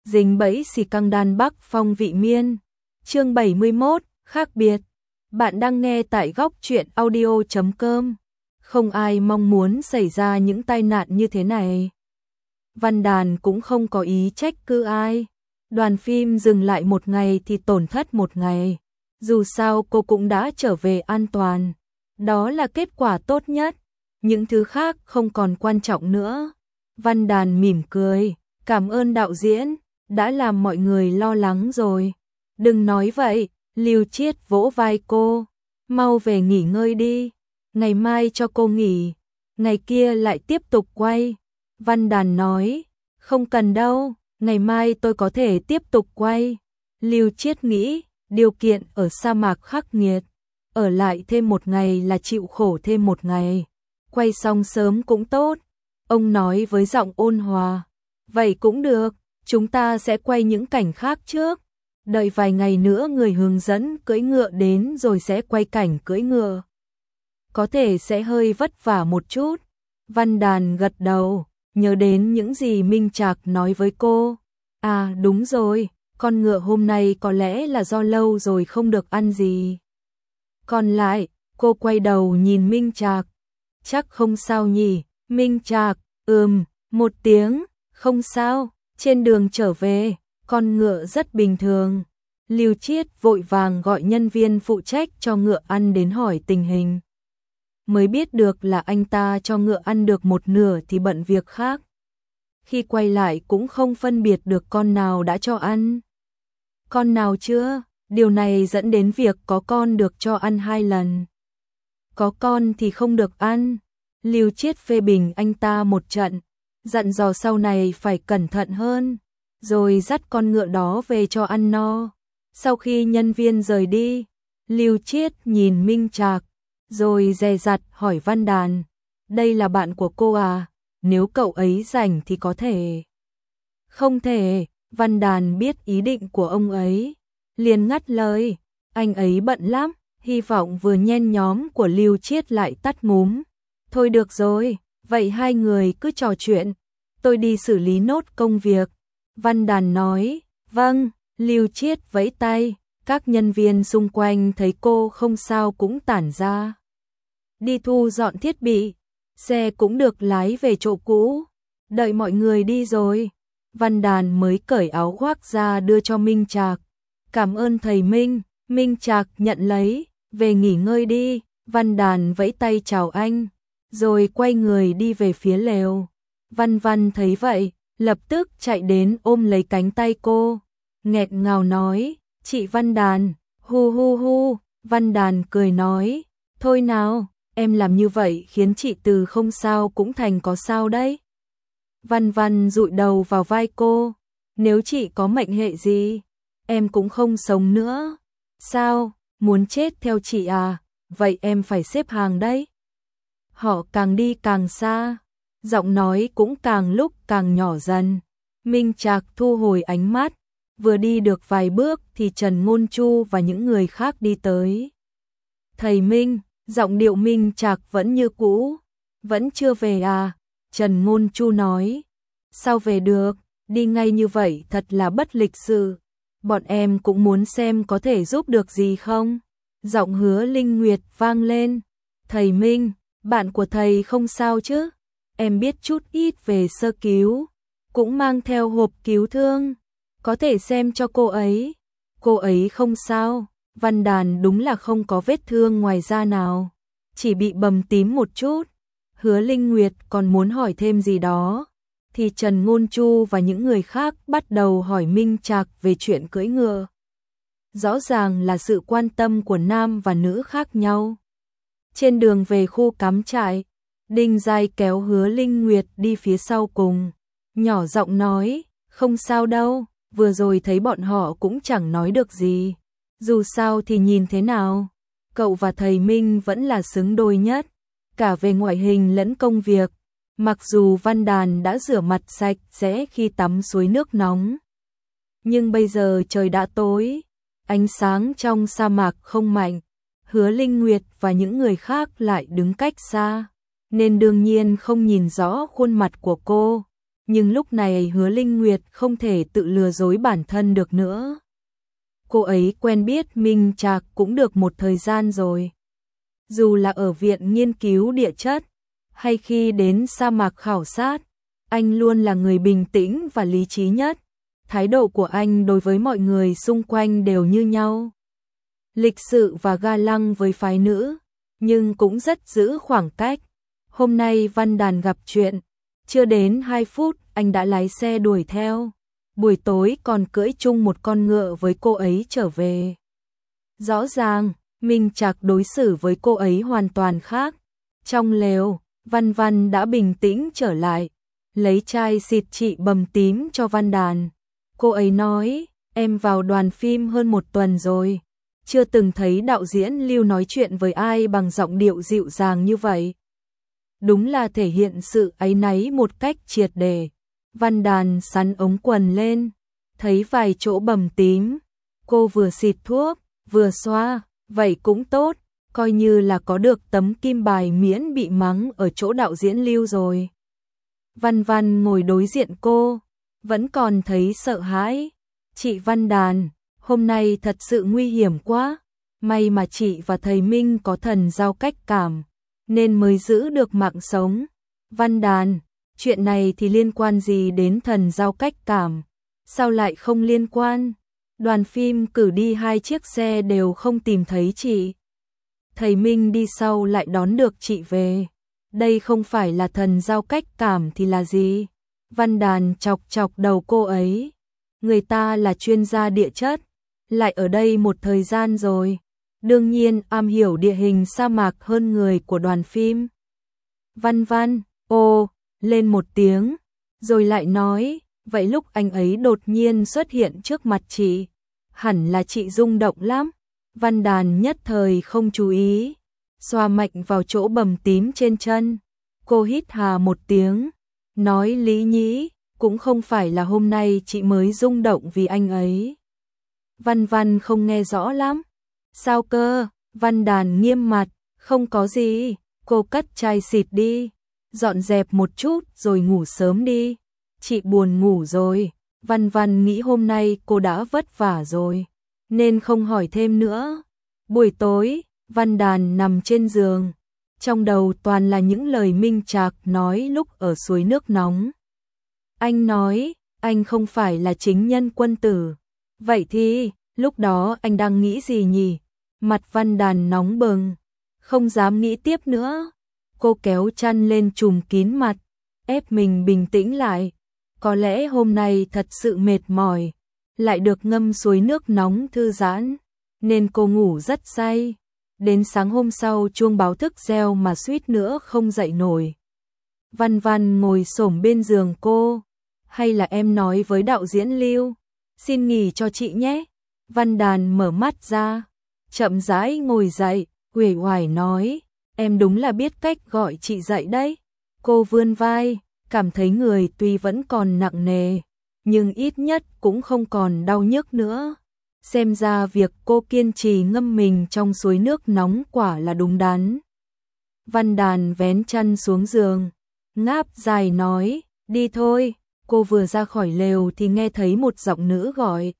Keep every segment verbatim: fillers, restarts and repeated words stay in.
dính bẫy xì căng đan Bắc Phong vị miên. Chương bảy mươi mốt, khác biệt. Bạn đang nghe tại góc truyện audio chấm com. Không ai mong muốn xảy ra những tai nạn như thế này. Văn Đàn cũng không có ý trách cứ ai. Đoàn phim dừng lại một ngày thì tổn thất một ngày. Dù sao cô cũng đã trở về an toàn. Đó là kết quả tốt nhất. Những thứ khác không còn quan trọng nữa. Văn Đàn mỉm cười. Cảm ơn đạo diễn, đã làm mọi người lo lắng rồi. Đừng nói vậy, Lưu Chiết vỗ vai cô. Mau về nghỉ ngơi đi. Ngày mai cho cô nghỉ. Ngày kia lại tiếp tục quay. Văn Đàn nói, không cần đâu, ngày mai tôi có thể tiếp tục quay. Lưu Chiết nghĩ, điều kiện ở sa mạc khắc nghiệt. Ở lại thêm một ngày là chịu khổ thêm một ngày. Quay xong sớm cũng tốt. Ông nói với giọng ôn hòa. Vậy cũng được, chúng ta sẽ quay những cảnh khác trước. Đợi vài ngày nữa người hướng dẫn cưỡi ngựa đến rồi sẽ quay cảnh cưỡi ngựa. Có thể sẽ hơi vất vả một chút. Văn Đàn gật đầu, nhớ đến những gì Minh Trạc nói với cô. À đúng rồi, con ngựa hôm nay có lẽ là do lâu rồi không được ăn gì. Còn lại, cô quay đầu nhìn Minh Trạc. Chắc không sao nhỉ, Minh Trạc, ừm, một tiếng, không sao, trên đường trở về, con ngựa rất bình thường. Lưu Chiết vội vàng gọi nhân viên phụ trách cho ngựa ăn đến hỏi tình hình. Mới biết được là anh ta cho ngựa ăn được một nửa thì bận việc khác. Khi quay lại cũng không phân biệt được con nào đã cho ăn. Con nào chưa, điều này dẫn đến việc có con được cho ăn hai lần. Có con thì không được ăn. Lưu Chiết phê bình anh ta một trận, dặn dò sau này phải cẩn thận hơn, rồi dắt con ngựa đó về cho ăn no. Sau khi nhân viên rời đi, Lưu Chiết nhìn Minh Trạc, rồi dè dặt hỏi Văn Đàn, đây là bạn của cô à, nếu cậu ấy rảnh thì có thể. Không thể, Văn Đàn biết ý định của ông ấy, liền ngắt lời, anh ấy bận lắm, hy vọng vừa nhen nhóm của Lưu Chiết lại tắt ngúm. Thôi được rồi, vậy hai người cứ trò chuyện, tôi đi xử lý nốt công việc. Văn Đàn nói, vâng. Lưu Chiết vẫy tay, các nhân viên xung quanh thấy cô không sao cũng tản ra. Đi thu dọn thiết bị, xe cũng được lái về chỗ cũ. Đợi mọi người đi rồi, Văn Đàn mới cởi áo khoác ra đưa cho Minh Trạc. Cảm ơn thầy Minh. Minh Trạc nhận lấy, về nghỉ ngơi đi. Văn Đàn vẫy tay chào anh, rồi quay người đi về phía lều. Văn Văn thấy vậy, lập tức chạy đến ôm lấy cánh tay cô. Nghẹt ngào nói, chị Văn Đàn, hu hu hu. Văn Đàn cười nói, thôi nào, em làm như vậy khiến chị từ không sao cũng thành có sao đấy. Văn Văn dụi đầu vào vai cô, nếu chị có mệnh hệ gì, em cũng không sống nữa. Sao, muốn chết theo chị à, vậy em phải xếp hàng đấy. Họ càng đi càng xa, giọng nói cũng càng lúc càng nhỏ dần. Minh Trạc thu hồi ánh mắt. Vừa đi được vài bước thì Trần Ngôn Chu và những người khác đi tới. Thầy Minh, giọng điệu Minh Trạc vẫn như cũ. Vẫn chưa về à? Trần Ngôn Chu nói. Sao về được, đi ngay như vậy thật là bất lịch sự. Bọn em cũng muốn xem có thể giúp được gì không? Giọng Hứa Linh Nguyệt vang lên. Thầy Minh, bạn của thầy không sao chứ? Em biết chút ít về sơ cứu, cũng mang theo hộp cứu thương. Có thể xem cho cô ấy. Cô ấy không sao. Văn Đàn đúng là không có vết thương ngoài da nào, chỉ bị bầm tím một chút. Hứa Linh Nguyệt còn muốn hỏi thêm gì đó, thì Trần Ngôn Chu và những người khác bắt đầu hỏi Minh Trạc về chuyện cưỡi ngựa. Rõ ràng là sự quan tâm của nam và nữ khác nhau. Trên đường về khu cắm trại, Đinh Giai kéo Hứa Linh Nguyệt đi phía sau cùng, nhỏ giọng nói, không sao đâu. Vừa rồi thấy bọn họ cũng chẳng nói được gì. Dù sao thì nhìn thế nào, cậu và thầy Minh vẫn là xứng đôi nhất, cả về ngoại hình lẫn công việc. Mặc dù Văn Đàn đã rửa mặt sạch sẽ khi tắm suối nước nóng, nhưng bây giờ trời đã tối, ánh sáng trong sa mạc không mạnh. Hứa Linh Nguyệt và những người khác lại đứng cách xa, nên đương nhiên không nhìn rõ khuôn mặt của cô. nhưng lúc này Hứa Linh Nguyệt không thể tự lừa dối bản thân được nữa. Cô ấy quen biết Minh Trạc cũng được một thời gian rồi. Dù là ở viện nghiên cứu địa chất, hay khi đến sa mạc khảo sát, anh luôn là người bình tĩnh và lý trí nhất. Thái độ của anh đối với mọi người xung quanh đều như nhau. Lịch sự và ga lăng với phái nữ, nhưng cũng rất giữ khoảng cách. Hôm nay Văn Đàn gặp chuyện, chưa đến hai phút anh đã lái xe đuổi theo. Buổi tối còn cưỡi chung một con ngựa với cô ấy trở về. Rõ ràng, Minh Trạc đối xử với cô ấy hoàn toàn khác. Trong lều, Văn Văn đã bình tĩnh trở lại, lấy chai xịt trị bầm tím cho Văn Đàn. Cô ấy nói, em vào đoàn phim hơn một tuần rồi, chưa từng thấy đạo diễn Lưu nói chuyện với ai bằng giọng điệu dịu dàng như vậy. Đúng là thể hiện sự áy náy một cách triệt để. Văn Đàn sắn ống quần lên, thấy vài chỗ bầm tím. Cô vừa xịt thuốc, vừa xoa, vậy cũng tốt, coi như là có được tấm kim bài miễn bị mắng ở chỗ đạo diễn Lưu rồi. Văn Văn ngồi đối diện cô, vẫn còn thấy sợ hãi. Chị Văn Đàn, hôm nay thật sự nguy hiểm quá. May mà chị và thầy Minh có thần giao cách cảm, nên mới giữ được mạng sống. Văn Đàn, chuyện này thì liên quan gì đến thần giao cách cảm? Sao lại không liên quan? Đoàn phim cử đi hai chiếc xe đều không tìm thấy chị. Thầy Minh đi sau lại đón được chị về. Đây không phải là thần giao cách cảm thì là gì? Văn Đàn chọc chọc đầu cô ấy. Người ta là chuyên gia địa chất, lại ở đây một thời gian rồi. Đương nhiên am hiểu địa hình sa mạc hơn người của đoàn phim. Văn Văn, ô, lên một tiếng, rồi lại nói, vậy lúc anh ấy đột nhiên xuất hiện trước mặt chị, hẳn là chị rung động lắm. Văn Đàn nhất thời không chú ý, xoa mạnh vào chỗ bầm tím trên chân. Cô hít hà một tiếng, nói Lý Nhĩ, cũng không phải là hôm nay chị mới rung động vì anh ấy. Văn Văn không nghe rõ lắm. Sao cơ? Văn Đàn nghiêm mặt, không có gì, cô cất chai xịt đi, dọn dẹp một chút rồi ngủ sớm đi. Chị buồn ngủ rồi. Văn Văn nghĩ hôm nay cô đã vất vả rồi, nên không hỏi thêm nữa. Buổi tối, Văn Đàn nằm trên giường, trong đầu toàn là những lời Minh Trạc nói lúc ở suối nước nóng. Anh nói, anh không phải là chính nhân quân tử. Vậy thì, lúc đó anh đang nghĩ gì nhỉ? Mặt Văn Đàn nóng bừng, không dám nghĩ tiếp nữa. Cô kéo chăn lên trùm kín mặt, ép mình bình tĩnh lại. Có lẽ hôm nay thật sự mệt mỏi, lại được ngâm suối nước nóng thư giãn, nên cô ngủ rất say. Đến sáng hôm sau chuông báo thức reo mà suýt nữa không dậy nổi. Văn Văn ngồi xổm bên giường cô. Hay là em nói với đạo diễn Lưu, xin nghỉ cho chị nhé. Văn Đàn mở mắt ra, chậm rãi ngồi dậy, uể oải nói, em đúng là biết cách gọi chị dậy đấy. Cô vươn vai, cảm thấy người tuy vẫn còn nặng nề, nhưng ít nhất cũng không còn đau nhức nữa. Xem ra việc cô kiên trì ngâm mình trong suối nước nóng quả là đúng đắn. Văn Đàn vén chăn xuống giường, ngáp dài nói, đi thôi. Cô vừa ra khỏi lều thì nghe thấy một giọng nữ gọi.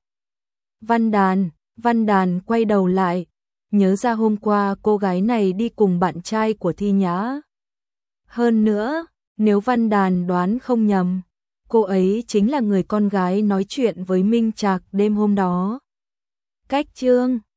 Văn Đàn, Văn Đàn quay đầu lại, nhớ ra hôm qua cô gái này đi cùng bạn trai của Thi Nhã. Hơn nữa, nếu Văn Đàn đoán không nhầm, cô ấy chính là người con gái nói chuyện với Minh Trạc đêm hôm đó. Cách chương